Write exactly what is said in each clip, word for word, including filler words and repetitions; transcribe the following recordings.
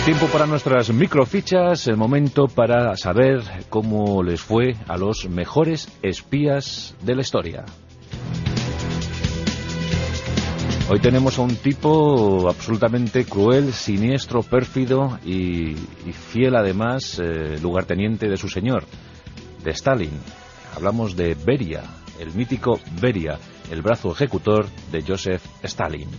Tiempo para nuestras microfichas, el momento para saber cómo les fue a los mejores espías de la historia. Hoy tenemos a un tipo absolutamente cruel, siniestro, pérfido y, y fiel además, eh, lugarteniente de su señor, de Stalin. Hablamos de Beria, el mítico Beria, el brazo ejecutor de Joseph Stalin.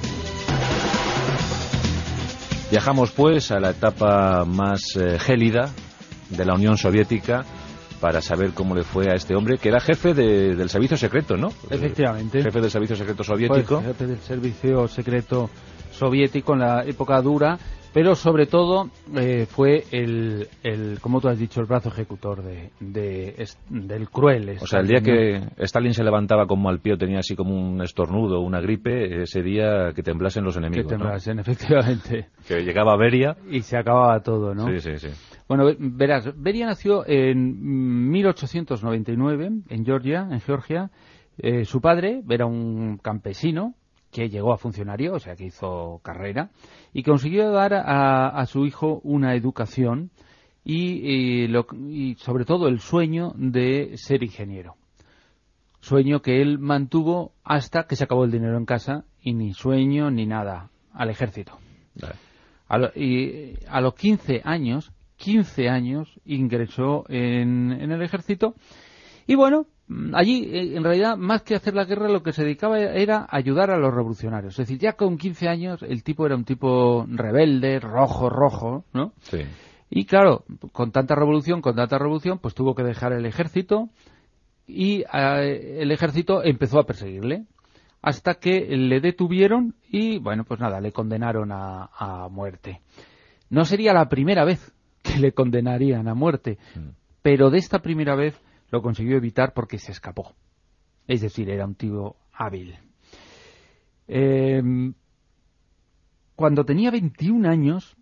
Viajamos pues a la etapa más eh, gélida de la Unión Soviética para saber cómo le fue a este hombre, que era jefe de, del servicio secreto, ¿no? Efectivamente. Jefe del servicio secreto soviético. Pues, jefe del servicio secreto soviético en la época dura, pero sobre todo eh, fue el, el, como tú has dicho, el brazo ejecutor de, de, del cruel Stalin. O sea, el día que Stalin se levantaba con mal pie, tenía así como un estornudo, una gripe, ese día que temblasen los enemigos, Que temblasen, ¿no? Efectivamente. Que llegaba Beria. Y se acababa todo, ¿no? Sí, sí, sí. Bueno, verás, Beria nació en mil ochocientos noventa y nueve en Georgia, en Georgia. Eh, su padre era un campesino que llegó a funcionario, o sea, que hizo carrera, y consiguió dar a, a su hijo una educación y, y, lo, y sobre todo el sueño de ser ingeniero. Sueño que él mantuvo hasta que se acabó el dinero en casa y ni sueño ni nada, al ejército. Vale. A lo, y a los quince años, quince años ingresó en, en el ejército y bueno, allí en realidad más que hacer la guerra lo que se dedicaba era ayudar a los revolucionarios. Es decir, ya con quince años el tipo era un tipo rebelde, rojo, rojo, ¿no? Sí. Y claro, con tanta revolución, con tanta revolución, pues tuvo que dejar el ejército y eh, el ejército empezó a perseguirle hasta que le detuvieron y bueno, pues nada, le condenaron a, a muerte. No sería la primera vez que le condenarían a muerte, mm. pero de esta primera vez lo consiguió evitar porque se escapó. Es decir, era un tío hábil. Eh, cuando tenía veintiún años,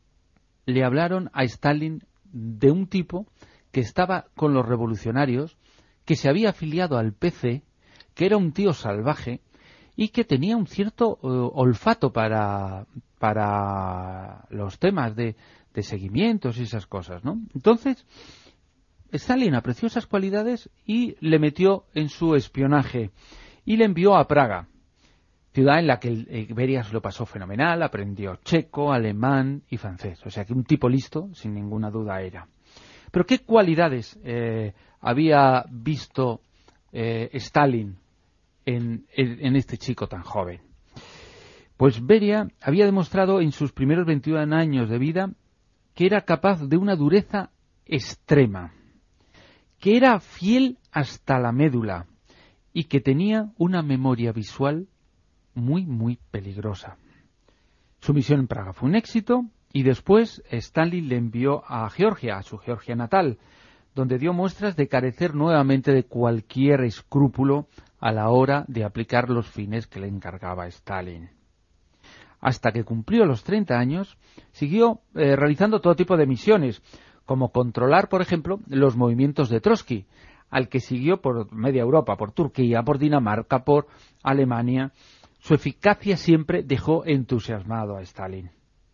le hablaron a Stalin de un tipo que estaba con los revolucionarios, que se había afiliado al P C, que era un tío salvaje y que tenía un cierto uh, olfato para, para los temas de, de seguimientos y esas cosas, ¿no? Entonces, Stalin apreció esas cualidades y le metió en su espionaje y le envió a Praga, ciudad en la que el Beria se lo pasó fenomenal, aprendió checo, alemán y francés. O sea que un tipo listo, sin ninguna duda era. Pero ¿qué cualidades eh, había visto eh, Stalin en, en, en este chico tan joven? Pues Beria había demostrado en sus primeros veintiún años de vida que era capaz de una dureza extrema, que era fiel hasta la médula y que tenía una memoria visual muy, muy peligrosa. Su misión en Praga fue un éxito y después Stalin le envió a Georgia, a su Georgia natal, donde dio muestras de carecer nuevamente de cualquier escrúpulo a la hora de aplicar los fines que le encargaba Stalin. Hasta que cumplió los treinta años, siguió eh, realizando todo tipo de misiones, como controlar, por ejemplo, los movimientos de Trotsky, al que siguió por media Europa, por Turquía, por Dinamarca, por Alemania. Su eficacia siempre dejó entusiasmado a Stalin.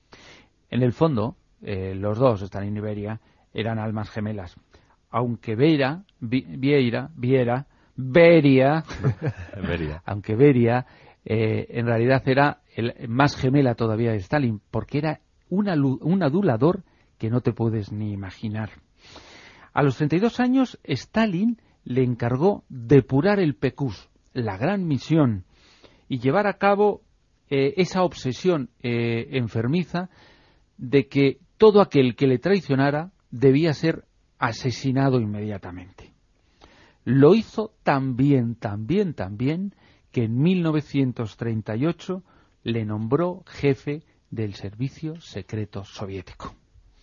En el fondo, eh, los dos, Stalin y Beria, eran almas gemelas. Aunque Beira, Vieira, Viera, Beria, Beria. aunque Beria, eh, en realidad era el más gemela todavía de Stalin, porque era una, un adulador que no te puedes ni imaginar. A los treinta y dos años, Stalin le encargó depurar el P Q S, la gran misión, y llevar a cabo eh, esa obsesión eh, enfermiza de que todo aquel que le traicionara debía ser asesinado inmediatamente. Lo hizo tan bien, tan bien, tan bien, que en mil novecientos treinta y ocho le nombró jefe del servicio secreto soviético.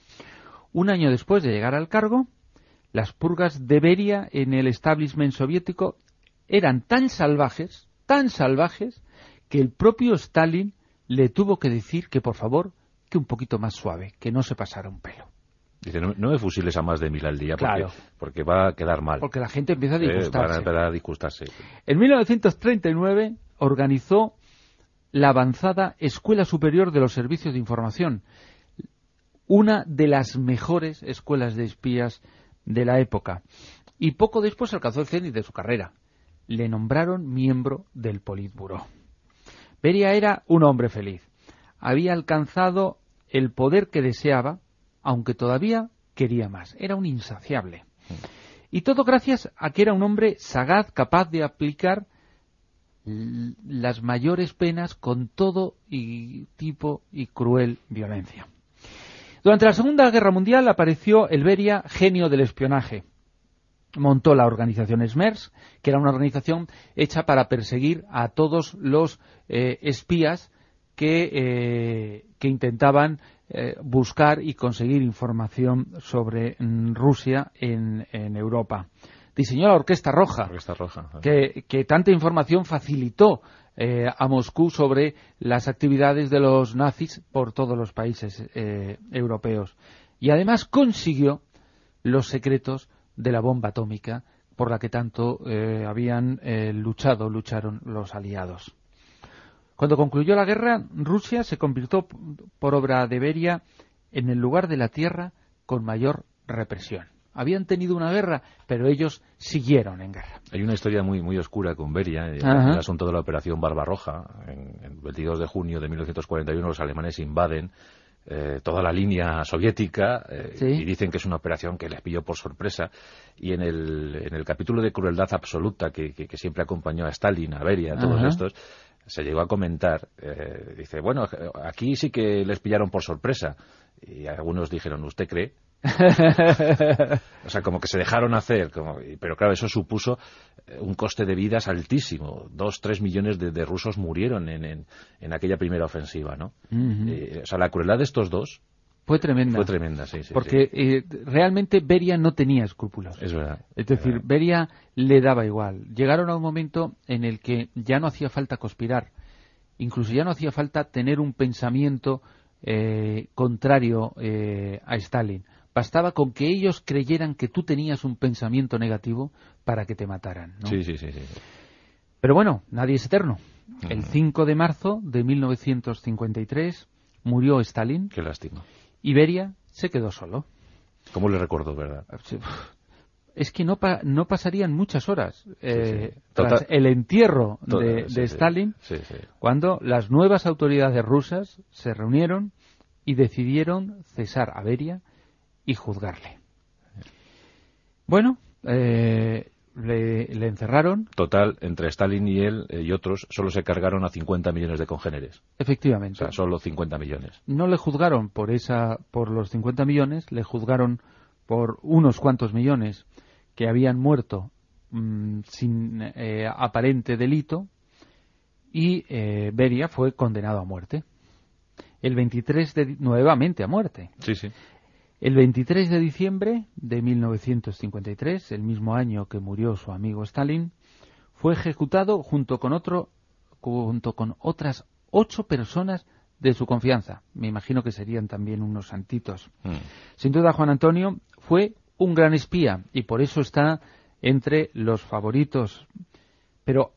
Un año después de llegar al cargo, las purgas de Beria en el establishment soviético eran tan salvajes, tan salvajes, que el propio Stalin le tuvo que decir que, por favor, que un poquito más suave, que no se pasara un pelo. Dice, no, no me fusiles a más de mil al día, porque, claro, porque va a quedar mal. Porque la gente empieza a disgustarse. Eh, van a empezar a disgustarse. En mil novecientos treinta y nueve organizó la avanzada Escuela Superior de los Servicios de Información, una de las mejores escuelas de espías de la época. Y poco después alcanzó el cenit de su carrera. Le nombraron miembro del Politburó. Beria era un hombre feliz. Había alcanzado el poder que deseaba, aunque todavía quería más. Era un insaciable. Y todo gracias a que era un hombre sagaz, capaz de aplicar las mayores penas con todo y tipo y cruel violencia. Durante la Segunda Guerra Mundial apareció el Beria, genio del espionaje. Montó la organización SMERS, que era una organización hecha para perseguir a todos los eh, espías que, eh, que intentaban eh, buscar y conseguir información sobre mm, Rusia en, en Europa. Diseñó la Orquesta Roja, Orquesta Roja que, que tanta información facilitó eh, a Moscú sobre las actividades de los nazis por todos los países eh, europeos. Y además consiguió los secretos de la bomba atómica por la que tanto eh, habían eh, luchado, lucharon los aliados. Cuando concluyó la guerra, Rusia se convirtió, por obra de Beria, en el lugar de la Tierra con mayor represión. Habían tenido una guerra, pero ellos siguieron en guerra. Hay una historia muy muy oscura con Beria, el, el asunto de la operación Barbarroja. En el veintidós de junio de mil novecientos cuarenta y uno los alemanes invaden eh, toda la línea soviética eh, ¿Sí? y dicen que es una operación que les pilló por sorpresa. Y en el, en el capítulo de crueldad absoluta que, que, que siempre acompañó a Stalin, a Beria, a todos Ajá. estos, se llegó a comentar, eh, dice, bueno, aquí sí que les pillaron por sorpresa. Y algunos dijeron, ¿usted cree? O sea, como que se dejaron hacer, como, pero claro, eso supuso un coste de vidas altísimo. Dos, tres millones de, de rusos murieron en, en, en aquella primera ofensiva, ¿no? Uh-huh. eh, o sea, la crueldad de estos dos fue tremenda. Fue tremenda, sí, sí. Porque sí. Eh, realmente Beria no tenía escrúpulos. Es verdad. Es decir, verdad. Beria le daba igual. Llegaron a un momento en el que ya no hacía falta conspirar. Incluso ya no hacía falta tener un pensamiento eh, contrario eh, a Stalin. Bastaba con que ellos creyeran que tú tenías un pensamiento negativo para que te mataran, ¿no? Sí, sí, sí, sí. Pero bueno, nadie es eterno. Uh-huh. El cinco de marzo de mil novecientos cincuenta y tres murió Stalin. Qué lástima. Y Beria se quedó solo. ¿Cómo le recuerdo, verdad? Es que no, pa- no pasarían muchas horas eh, sí, sí. tras Total, el entierro de, total, de sí, Stalin, sí, sí. cuando las nuevas autoridades rusas se reunieron y decidieron cesar a Beria y juzgarle. Bueno, eh, le, le encerraron. Total, entre Stalin y él eh, y otros, solo se cargaron a cincuenta millones de congéneres. Efectivamente. O sea, solo cincuenta millones. No le juzgaron por esa, por los cincuenta millones, le juzgaron por unos cuantos millones que habían muerto mmm, sin eh, aparente delito, y eh, Beria fue condenado a muerte. El veintitrés de nuevamente a muerte. Sí, sí. El veintitrés de diciembre de mil novecientos cincuenta y tres, el mismo año que murió su amigo Stalin, fue ejecutado junto con otro, junto con otras ocho personas de su confianza. Me imagino que serían también unos santitos. Mm. Sin duda, Juan Antonio fue un gran espía y por eso está entre los favoritos. Pero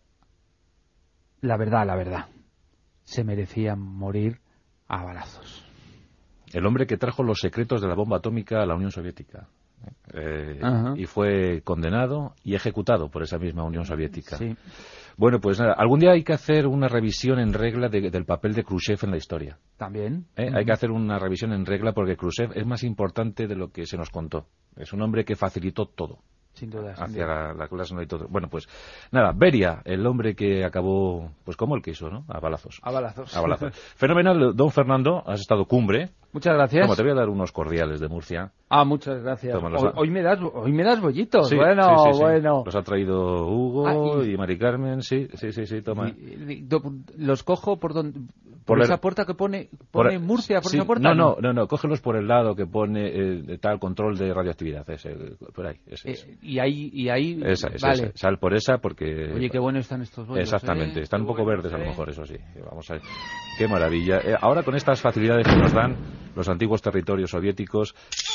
la verdad, la verdad, se merecía morir a balazos. El hombre que trajo los secretos de la bomba atómica a la Unión Soviética. Eh, y fue condenado y ejecutado por esa misma Unión Soviética. Sí. Bueno, pues nada, algún día hay que hacer una revisión en regla de, del papel de Khrushchev en la historia. También. ¿Eh? Uh-huh. Hay que hacer una revisión en regla porque Khrushchev es más importante de lo que se nos contó. Es un hombre que facilitó todo. Sin duda. Hacia sin duda. La, la clase no y todo. Bueno, pues nada, Beria, el hombre que acabó, pues como el quiso, ¿no? A balazos. A balazos. A balazos. Fenomenal, don Fernando, has estado cumbre. Muchas gracias. Toma, te voy a dar unos cordiales de Murcia. Ah, muchas gracias. Toma, hoy, ha... hoy me das hoy me das bollitos. Sí, bueno, sí, sí, sí. bueno. Los ha traído Hugo ah, y... y Mari Carmen, sí, sí, sí, sí, toma. Y, y, do, los cojo por donde por, por esa el... puerta que pone pone por... Murcia, por sí, esa puerta. No, no, no, no, cógelos por el lado que pone eh, tal control de radioactividad, ese, por ahí, ese, ese. Eh, y ahí y ahí esa, esa, vale. Esa. Sal por esa porque oye, qué bueno están estos bollos. Exactamente, ¿eh? Están qué un poco bueno, verdes ¿eh? a lo mejor, eso sí. Vamos a ver. Qué maravilla. Eh, ahora con estas facilidades que nos dan los antiguos territorios soviéticos.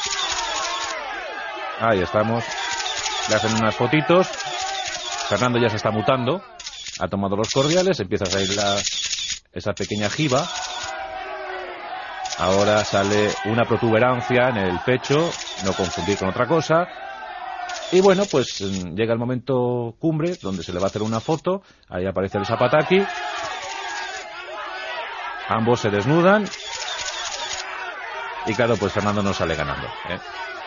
Ahí estamos. Le hacen unas fotitos. Fernando ya se está mutando. Ha tomado los cordiales. Empieza a salir la, esa pequeña jiba. Ahora sale una protuberancia en el pecho, no confundir con otra cosa. Y bueno, pues llega el momento cumbre, donde se le va a hacer una foto. Ahí aparece el Zapataki. Ambos se desnudan. Y claro, pues Fernando no sale ganando, ¿eh?